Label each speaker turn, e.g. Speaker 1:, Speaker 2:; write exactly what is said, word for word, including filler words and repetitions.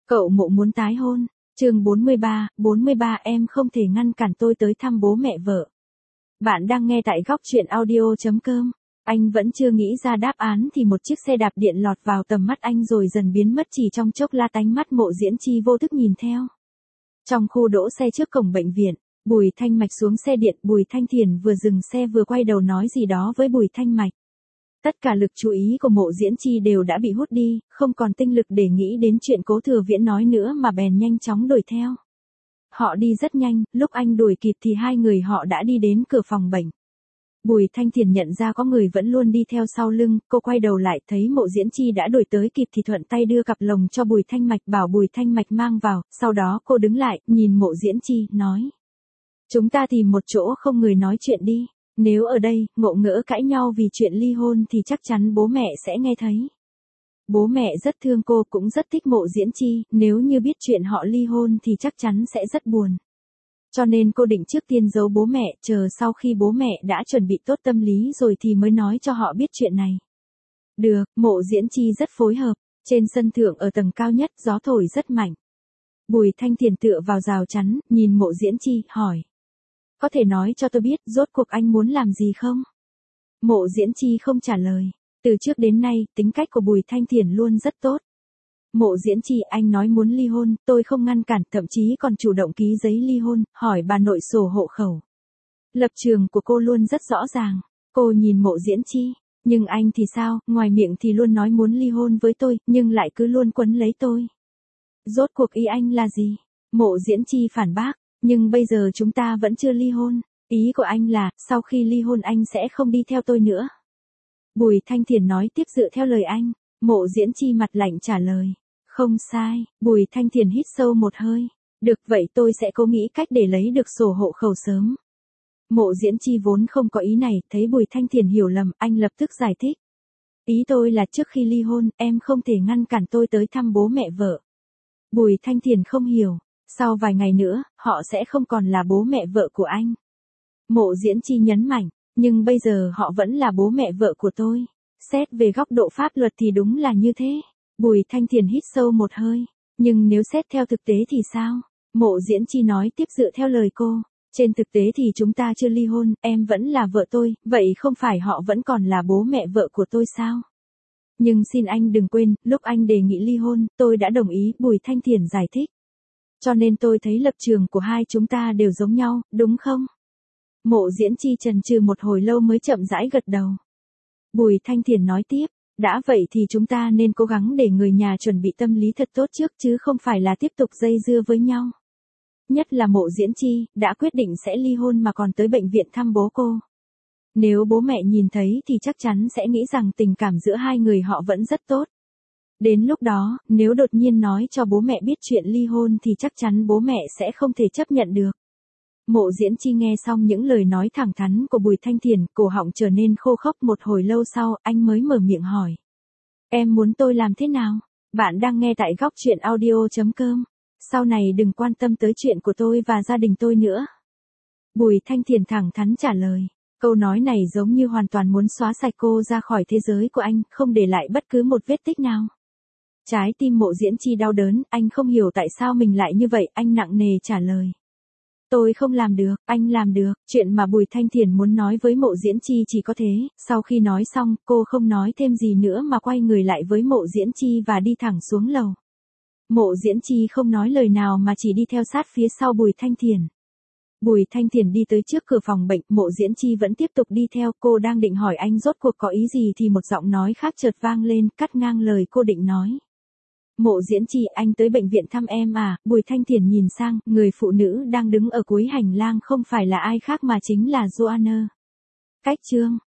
Speaker 1: Cậu Mộ muốn tái hôn. Chương bốn mươi ba, bốn mươi ba em không thể ngăn cản tôi tới thăm bố mẹ vợ. Bạn đang nghe tại góc truyện audio chấm com. Anh vẫn chưa nghĩ ra đáp án thì một chiếc xe đạp điện lọt vào tầm mắt anh rồi dần biến mất chỉ trong chốc lát, ánh mắt Mộ Diễn Chi vô thức nhìn theo. Trong khu đỗ xe trước cổng bệnh viện, Bùi Thanh Mạch xuống xe điện, Bùi Thanh Thiền vừa dừng xe vừa quay đầu nói gì đó với Bùi Thanh Mạch. Tất cả lực chú ý của Mộ Diễn Chi đều đã bị hút đi, không còn tinh lực để nghĩ đến chuyện Cố Thừa Viễn nói nữa mà bèn nhanh chóng đuổi theo. Họ đi rất nhanh, lúc anh đuổi kịp thì hai người họ đã đi đến cửa phòng bệnh. Bùi Thanh Thiền nhận ra có người vẫn luôn đi theo sau lưng, cô quay đầu lại thấy Mộ Diễn Chi đã đuổi tới kịp thì thuận tay đưa cặp lồng cho Bùi Thanh Mạch bảo Bùi Thanh Mạch mang vào, sau đó cô đứng lại, nhìn Mộ Diễn Chi, nói. Chúng ta tìm một chỗ không người nói chuyện đi. Nếu ở đây, ngộ ngỡ cãi nhau vì chuyện ly hôn thì chắc chắn bố mẹ sẽ nghe thấy. Bố mẹ rất thương cô, cũng rất thích Mộ Diễn Chi, nếu như biết chuyện họ ly hôn thì chắc chắn sẽ rất buồn. Cho nên cô định trước tiên giấu bố mẹ, chờ sau khi bố mẹ đã chuẩn bị tốt tâm lý rồi thì mới nói cho họ biết chuyện này. Được, Mộ Diễn Chi rất phối hợp. Trên sân thượng ở tầng cao nhất, gió thổi rất mạnh. Bùi Thanh Thiền tựa vào rào chắn, nhìn Mộ Diễn Chi, hỏi. Có thể nói cho tôi biết rốt cuộc anh muốn làm gì không? Mộ Diễn Chi không trả lời. Từ trước đến nay, tính cách của Bùi Thanh Thiền luôn rất tốt. Mộ Diễn Chi, anh nói muốn ly hôn, tôi không ngăn cản, thậm chí còn chủ động ký giấy ly hôn, hỏi bà nội sổ hộ khẩu. Lập trường của cô luôn rất rõ ràng. Cô nhìn Mộ Diễn Chi. Nhưng anh thì sao, ngoài miệng thì luôn nói muốn ly hôn với tôi, nhưng lại cứ luôn quấn lấy tôi. Rốt cuộc ý anh là gì? Mộ Diễn Chi phản bác. Nhưng bây giờ chúng ta vẫn chưa ly hôn. Ý của anh là, sau khi ly hôn anh sẽ không đi theo tôi nữa. Bùi Thanh Thiền nói tiếp dựa theo lời anh. Mộ Diễn Chi mặt lạnh trả lời. Không sai. Bùi Thanh Thiền hít sâu một hơi. Được vậy tôi sẽ cố nghĩ cách để lấy được sổ hộ khẩu sớm. Mộ Diễn Chi vốn không có ý này, thấy Bùi Thanh Thiền hiểu lầm, anh lập tức giải thích. Ý tôi là trước khi ly hôn, em không thể ngăn cản tôi tới thăm bố mẹ vợ. Bùi Thanh Thiền không hiểu. Sau vài ngày nữa, họ sẽ không còn là bố mẹ vợ của anh. Mộ Diễn Chi nhấn mạnh, nhưng bây giờ họ vẫn là bố mẹ vợ của tôi. Xét về góc độ pháp luật thì đúng là như thế. Bùi Thanh Thiền hít sâu một hơi. Nhưng nếu xét theo thực tế thì sao? Mộ Diễn Chi nói tiếp dựa theo lời cô. Trên thực tế thì chúng ta chưa ly hôn, em vẫn là vợ tôi, vậy không phải họ vẫn còn là bố mẹ vợ của tôi sao? Nhưng xin anh đừng quên, lúc anh đề nghị ly hôn, tôi đã đồng ý, Bùi Thanh Thiền giải thích. Cho nên tôi thấy lập trường của hai chúng ta đều giống nhau, đúng không? Mộ Diễn Chi chần chừ một hồi lâu mới chậm rãi gật đầu. Bùi Thanh Thiền nói tiếp, đã vậy thì chúng ta nên cố gắng để người nhà chuẩn bị tâm lý thật tốt trước chứ không phải là tiếp tục dây dưa với nhau. Nhất là Mộ Diễn Chi, đã quyết định sẽ ly hôn mà còn tới bệnh viện thăm bố cô. Nếu bố mẹ nhìn thấy thì chắc chắn sẽ nghĩ rằng tình cảm giữa hai người họ vẫn rất tốt. Đến lúc đó, nếu đột nhiên nói cho bố mẹ biết chuyện ly hôn thì chắc chắn bố mẹ sẽ không thể chấp nhận được. Mộ Diễn Chi nghe xong những lời nói thẳng thắn của Bùi Thanh Thiền, cổ họng trở nên khô khốc, một hồi lâu sau, anh mới mở miệng hỏi. Em muốn tôi làm thế nào? Bạn đang nghe tại góc truyện audio chấm com. Sau này đừng quan tâm tới chuyện của tôi và gia đình tôi nữa. Bùi Thanh Thiền thẳng thắn trả lời. Câu nói này giống như hoàn toàn muốn xóa sạch cô ra khỏi thế giới của anh, không để lại bất cứ một vết tích nào. Trái tim Mộ Diễn Chi đau đớn, anh không hiểu tại sao mình lại như vậy, anh nặng nề trả lời. Tôi không làm được, anh làm được, chuyện mà Bùi Thanh Thiền muốn nói với Mộ Diễn Chi chỉ có thế, sau khi nói xong, cô không nói thêm gì nữa mà quay người lại với Mộ Diễn Chi và đi thẳng xuống lầu. Mộ Diễn Chi không nói lời nào mà chỉ đi theo sát phía sau Bùi Thanh Thiền. Bùi Thanh Thiền đi tới trước cửa phòng bệnh, Mộ Diễn Chi vẫn tiếp tục đi theo, cô đang định hỏi anh rốt cuộc có ý gì thì một giọng nói khác chợt vang lên, cắt ngang lời cô định nói. Mộ Diễn Chi, anh tới bệnh viện thăm em à? Bùi Thanh Thiền nhìn sang, người phụ nữ đang đứng ở cuối hành lang không phải là ai khác mà chính là Joanna. Cách chương